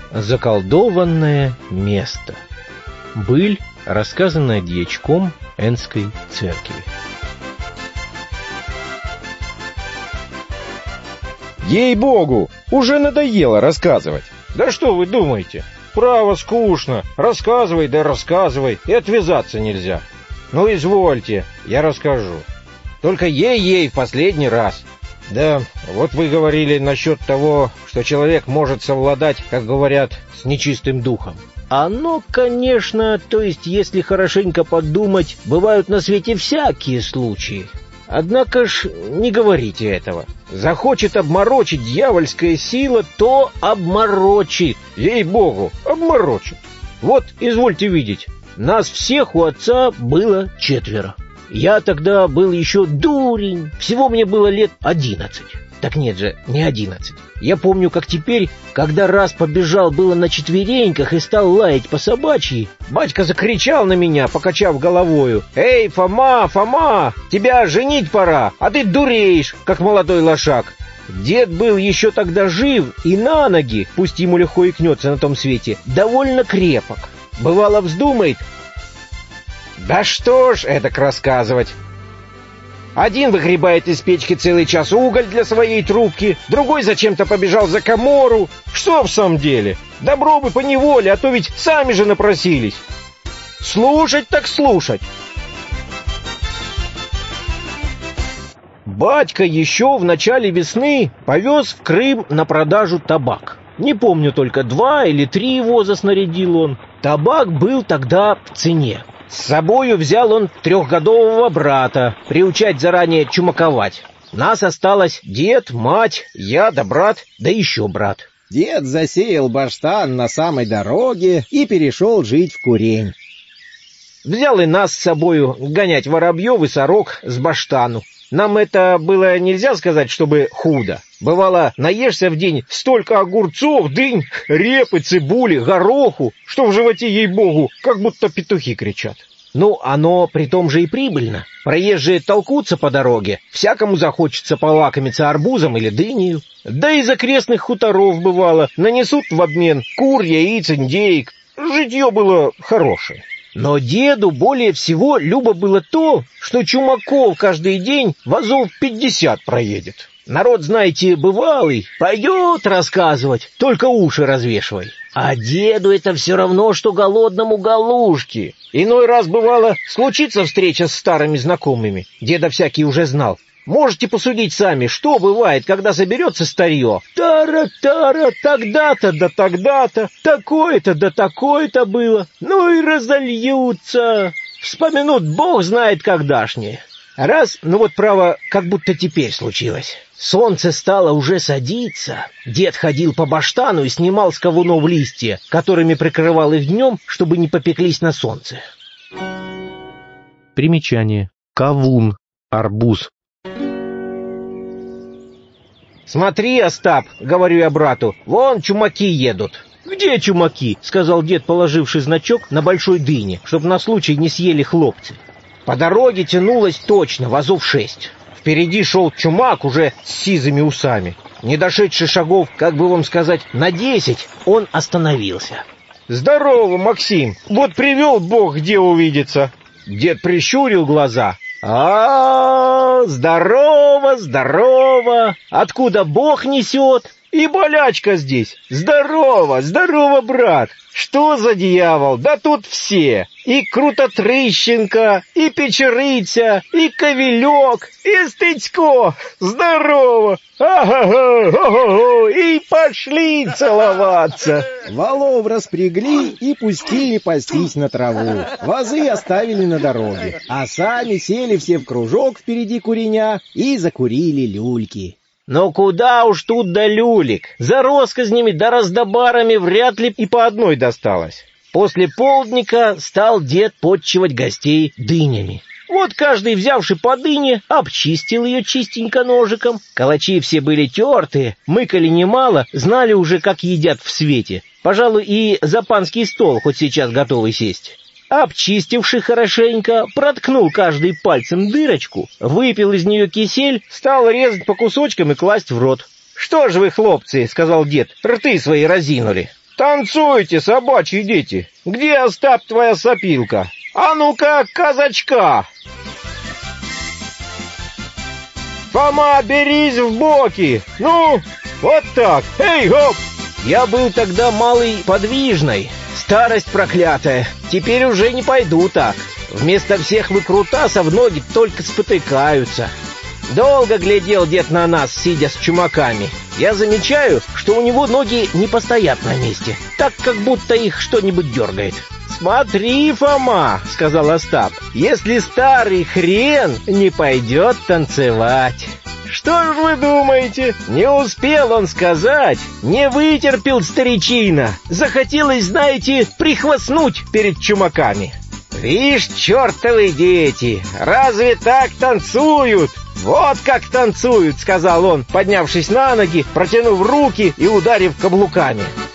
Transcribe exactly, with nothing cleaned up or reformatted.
Заколдованное место. Быль, рассказанная дьячком Энской церкви. Ей-богу, уже надоело рассказывать. Да что вы думаете? Право скучно. Рассказывай, да рассказывай, и отвязаться нельзя. Ну, извольте, я расскажу. Только ей-ей в последний раз. Да, вот вы говорили насчет того, что человек может совладать, как говорят, с нечистым духом. Оно, конечно, то есть, если хорошенько подумать, бывают на свете всякие случаи. Однако ж не говорите этого. Захочет обморочить дьявольская сила, то обморочит. Ей-богу, обморочит. Вот, извольте видеть, нас всех у отца было четверо. Я тогда был еще дурень, всего мне было лет одиннадцать. Так нет же, не одиннадцать. Я помню, как теперь, когда раз побежал было на четвереньках и стал лаять по собачьи, батька закричал на меня, покачав головою: «Эй, Фома, Фома, тебя женить пора, а ты дуреешь, как молодой лошак». Дед был еще тогда жив и на ноги, пусть ему легко икнется на том свете, довольно крепок. Бывало, вздумает. Да что ж эдак рассказывать. Один выгребает из печки целый час уголь для своей трубки, другой зачем-то побежал за комору. Что в самом деле? Добро бы поневоле, а то ведь сами же напросились. Слушать так слушать. Батька еще в начале весны повез в Крым на продажу табак. Не помню, только два или три воза снарядил он. Табак был тогда в цене. С собою взял он трехгодового брата, приучать заранее чумаковать. Нас осталось дед, мать, я да брат, да еще брат. Дед засеял баштан на самой дороге и перешел жить в Курень. Взял и нас с собою гонять воробьев и сорок с баштану. Нам это было нельзя сказать, чтобы худо. Бывало, наешься в день столько огурцов, дынь, репы, цибули, гороху, что в животе, ей-богу, как будто петухи кричат. Ну, оно при том же и прибыльно. Проезжие толкутся по дороге, всякому захочется полакомиться арбузом или дынею. Да из окрестных хуторов, бывало, нанесут в обмен кур, яиц, индеек. Житье было хорошее. Но деду более всего любо было то, что чумаков каждый день вазов пятьдесят проедет. Народ, знаете, бывалый, пойдет рассказывать, только уши развешивай. А деду это все равно, что голодному галушки. Иной раз, бывало, случится встреча с старыми знакомыми. Деда всякий уже знал. Можете посудить сами, что бывает, когда соберется старье. Тара-тара, тогда-то да тогда-то, такое-то да такое-то было. Ну и разольются. Вспомянут бог знает когда-шнее. Раз, ну вот право, как будто теперь случилось. Солнце стало уже садиться. Дед ходил по баштану и снимал с ковунов листья, которыми прикрывал их днем, чтобы не попеклись на солнце. Примечание. Ковун. Арбуз. «Смотри, Остап, — говорю я брату, — вон чумаки едут». «Где чумаки?» — сказал дед, положивший значок на большой дыне, чтобы на случай не съели хлопцы. По дороге тянулось точно вазов шесть. Впереди шел чумак уже с сизыми усами. Не дошедший шагов, как бы вам сказать, на десять, он остановился. «Здорово, Максим! Вот привел бог где увидеться!» Дед прищурил глаза. «А, здорово, здорово! Откуда бог несет? И болячка здесь! Здорово, здорово, брат! Что за дьявол? Да тут все! И Крутотрыщенко, и Печерыця, и Ковелек, и Стыцко! Здорово! Ага-га, ого-го! И пошли целоваться!» Валов распрягли и пустили пастись на траву. Вазы оставили на дороге, а сами сели все в кружок впереди куреня и закурили люльки. Но куда уж тут до люлик? За россказнями да раздобарами вряд ли и по одной досталось. После полдника стал дед подчивать гостей дынями. Вот каждый, взявший по дыне, обчистил ее чистенько ножиком. Калачи все были тертые, мыкали немало, знали уже, как едят в свете. Пожалуй, и за панский стол хоть сейчас готовы сесть. Обчистивший хорошенько, проткнул каждый пальцем дырочку, выпил из нее кисель, стал резать по кусочкам и класть в рот. «Что же вы, хлопцы, — сказал дед, — рты свои разинули? «Танцуйте, собачьи дети! Где, Остап, твоя сопилка? А ну-ка, казачка!» «Фома, берись в боки! Ну, вот так! Эй, гоп!» Я был тогда малый подвижной. Старость проклятая. Теперь уже не пойду так. Вместо всех выкрутасов ноги только спотыкаются. Долго глядел дед на нас, сидя с чумаками. Я замечаю, что у него ноги не постоят на месте, так как будто их что-нибудь дергает. «Смотри, Фома», — сказал Остап, — «если старый хрен не пойдет танцевать». Что ж вы думаете? Не успел он сказать, не вытерпел старичина. Захотелось, знаете, прихвастнуть перед чумаками. «Вишь, чертовы дети, разве так танцуют? Вот как танцуют», — сказал он, поднявшись на ноги, протянув руки и ударив каблуками.